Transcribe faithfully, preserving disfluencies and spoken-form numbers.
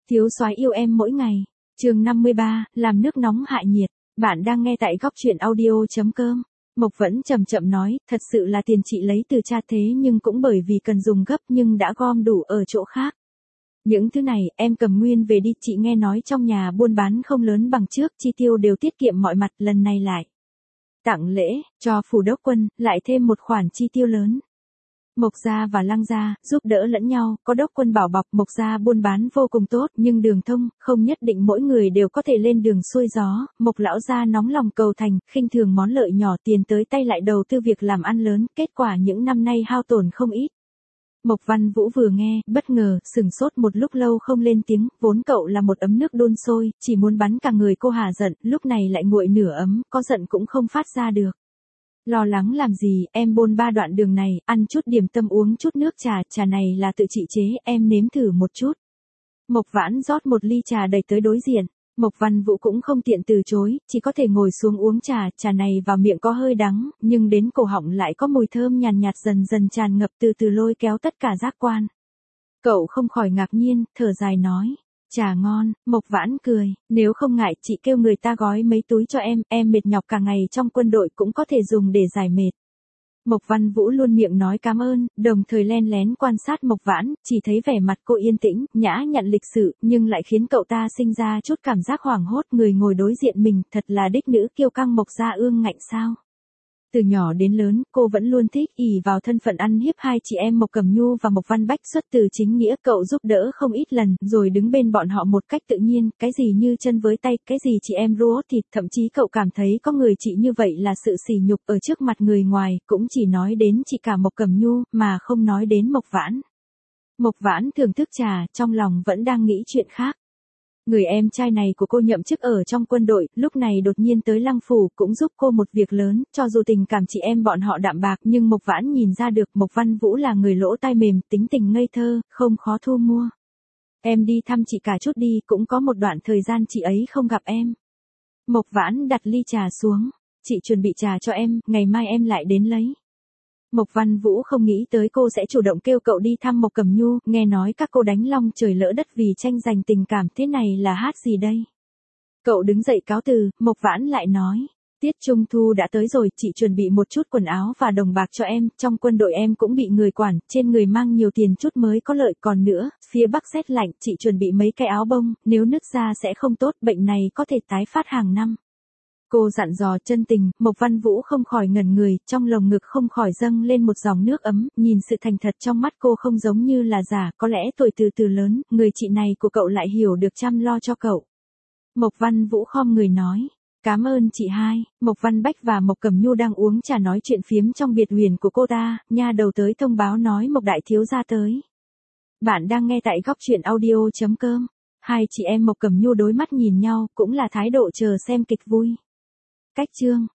Thiếu soái yêu em mỗi ngày. Chương năm mươi ba, làm nước nóng hại nhiệt. Bạn đang nghe tại góc truyện audio chấm com. Mộc vẫn chậm chậm nói, thật sự là tiền chị lấy từ cha thế nhưng cũng bởi vì cần dùng gấp nhưng đã gom đủ ở chỗ khác. Những thứ này em cầm nguyên về đi, chị nghe nói trong nhà buôn bán không lớn bằng trước, chi tiêu đều tiết kiệm mọi mặt, lần này lại tặng lễ cho phủ đốc quân, lại thêm một khoản chi tiêu lớn. Mộc gia và Lăng gia giúp đỡ lẫn nhau, có đốc quân bảo bọc, Mộc gia buôn bán vô cùng tốt, nhưng đường thông, không nhất định mỗi người đều có thể lên đường xuôi gió. Mộc lão gia nóng lòng cầu thành, khinh thường món lợi nhỏ, tiền tới tay lại đầu tư việc làm ăn lớn, kết quả những năm nay hao tổn không ít. Mộc Văn Vũ vừa nghe, bất ngờ, sửng sốt một lúc lâu không lên tiếng, vốn cậu là một ấm nước đun sôi, chỉ muốn bắn cả người cô hà giận, lúc này lại nguội nửa ấm, có giận cũng không phát ra được. Lo lắng làm gì, em bôn ba đoạn đường này, ăn chút điểm tâm uống chút nước trà, trà này là tự chị chế, em nếm thử một chút. Mộc Vãn rót một ly trà đầy tới đối diện, Mộc Văn Vũ cũng không tiện từ chối, chỉ có thể ngồi xuống uống trà, trà này vào miệng có hơi đắng, nhưng đến cổ họng lại có mùi thơm nhàn nhạt, nhạt dần dần tràn ngập từ từ lôi kéo tất cả giác quan. Cậu không khỏi ngạc nhiên, thở dài nói. Trà ngon. Mộc Vãn cười, nếu không ngại chị kêu người ta gói mấy túi cho em, em mệt nhọc cả ngày trong quân đội cũng có thể dùng để giải mệt. Mộc Văn Vũ luôn miệng nói cảm ơn, đồng thời len lén quan sát Mộc Vãn, chỉ thấy vẻ mặt cô yên tĩnh, nhã nhặn lịch sự, nhưng lại khiến cậu ta sinh ra chút cảm giác hoảng hốt, người ngồi đối diện mình, thật là đích nữ kiêu căng Mộc gia ương ngạnh sao. Từ nhỏ đến lớn, cô vẫn luôn thích ỷ vào thân phận ăn hiếp hai chị em Mộc Cẩm Nhu và Mộc Văn Bách, xuất từ chính nghĩa, cậu giúp đỡ không ít lần, rồi đứng bên bọn họ một cách tự nhiên, cái gì như chân với tay, cái gì chị em rúa thịt, thậm chí cậu cảm thấy có người chị như vậy là sự sỉ nhục ở trước mặt người ngoài, cũng chỉ nói đến chị cả Mộc Cẩm Nhu, mà không nói đến Mộc Vãn. Mộc Vãn thưởng thức trà, trong lòng vẫn đang nghĩ chuyện khác. Người em trai này của cô nhậm chức ở trong quân đội, lúc này đột nhiên tới Lăng phủ, cũng giúp cô một việc lớn, cho dù tình cảm chị em bọn họ đạm bạc, nhưng Mộc Vãn nhìn ra được Mộc Văn Vũ là người lỗ tai mềm, tính tình ngây thơ, không khó thu mua. Em đi thăm chị cả chút đi, cũng có một đoạn thời gian chị ấy không gặp em. Mộc Vãn đặt ly trà xuống, chị chuẩn bị trà cho em, ngày mai em lại đến lấy. Mộc Văn Vũ không nghĩ tới cô sẽ chủ động kêu cậu đi thăm Mộc Cẩm Nhu, nghe nói các cô đánh long trời lỡ đất vì tranh giành tình cảm, thế này là hát gì đây? Cậu đứng dậy cáo từ, Mộc Vãn lại nói, tiết trung thu đã tới rồi, chị chuẩn bị một chút quần áo và đồng bạc cho em, trong quân đội em cũng bị người quản, trên người mang nhiều tiền chút mới có lợi, còn nữa, phía Bắc rét lạnh, chị chuẩn bị mấy cái áo bông, nếu nứt ra sẽ không tốt, bệnh này có thể tái phát hàng năm. Cô dặn dò chân tình, Mộc Văn Vũ không khỏi ngẩn người, trong lồng ngực không khỏi dâng lên một dòng nước ấm, nhìn sự thành thật trong mắt cô không giống như là giả, có lẽ tuổi từ từ lớn, người chị này của cậu lại hiểu được chăm lo cho cậu. Mộc Văn Vũ khom người nói, cảm ơn chị hai. Mộc Văn Bách và Mộc Cẩm Nhu đang uống trà nói chuyện phiếm trong biệt huyền của cô ta, nha đầu tới thông báo nói Mộc đại thiếu gia tới. Bạn đang nghe tại góc truyện audio chấm com. Hai chị em Mộc Cẩm Nhu đối mắt nhìn nhau, cũng là thái độ chờ xem kịch vui. Cách chương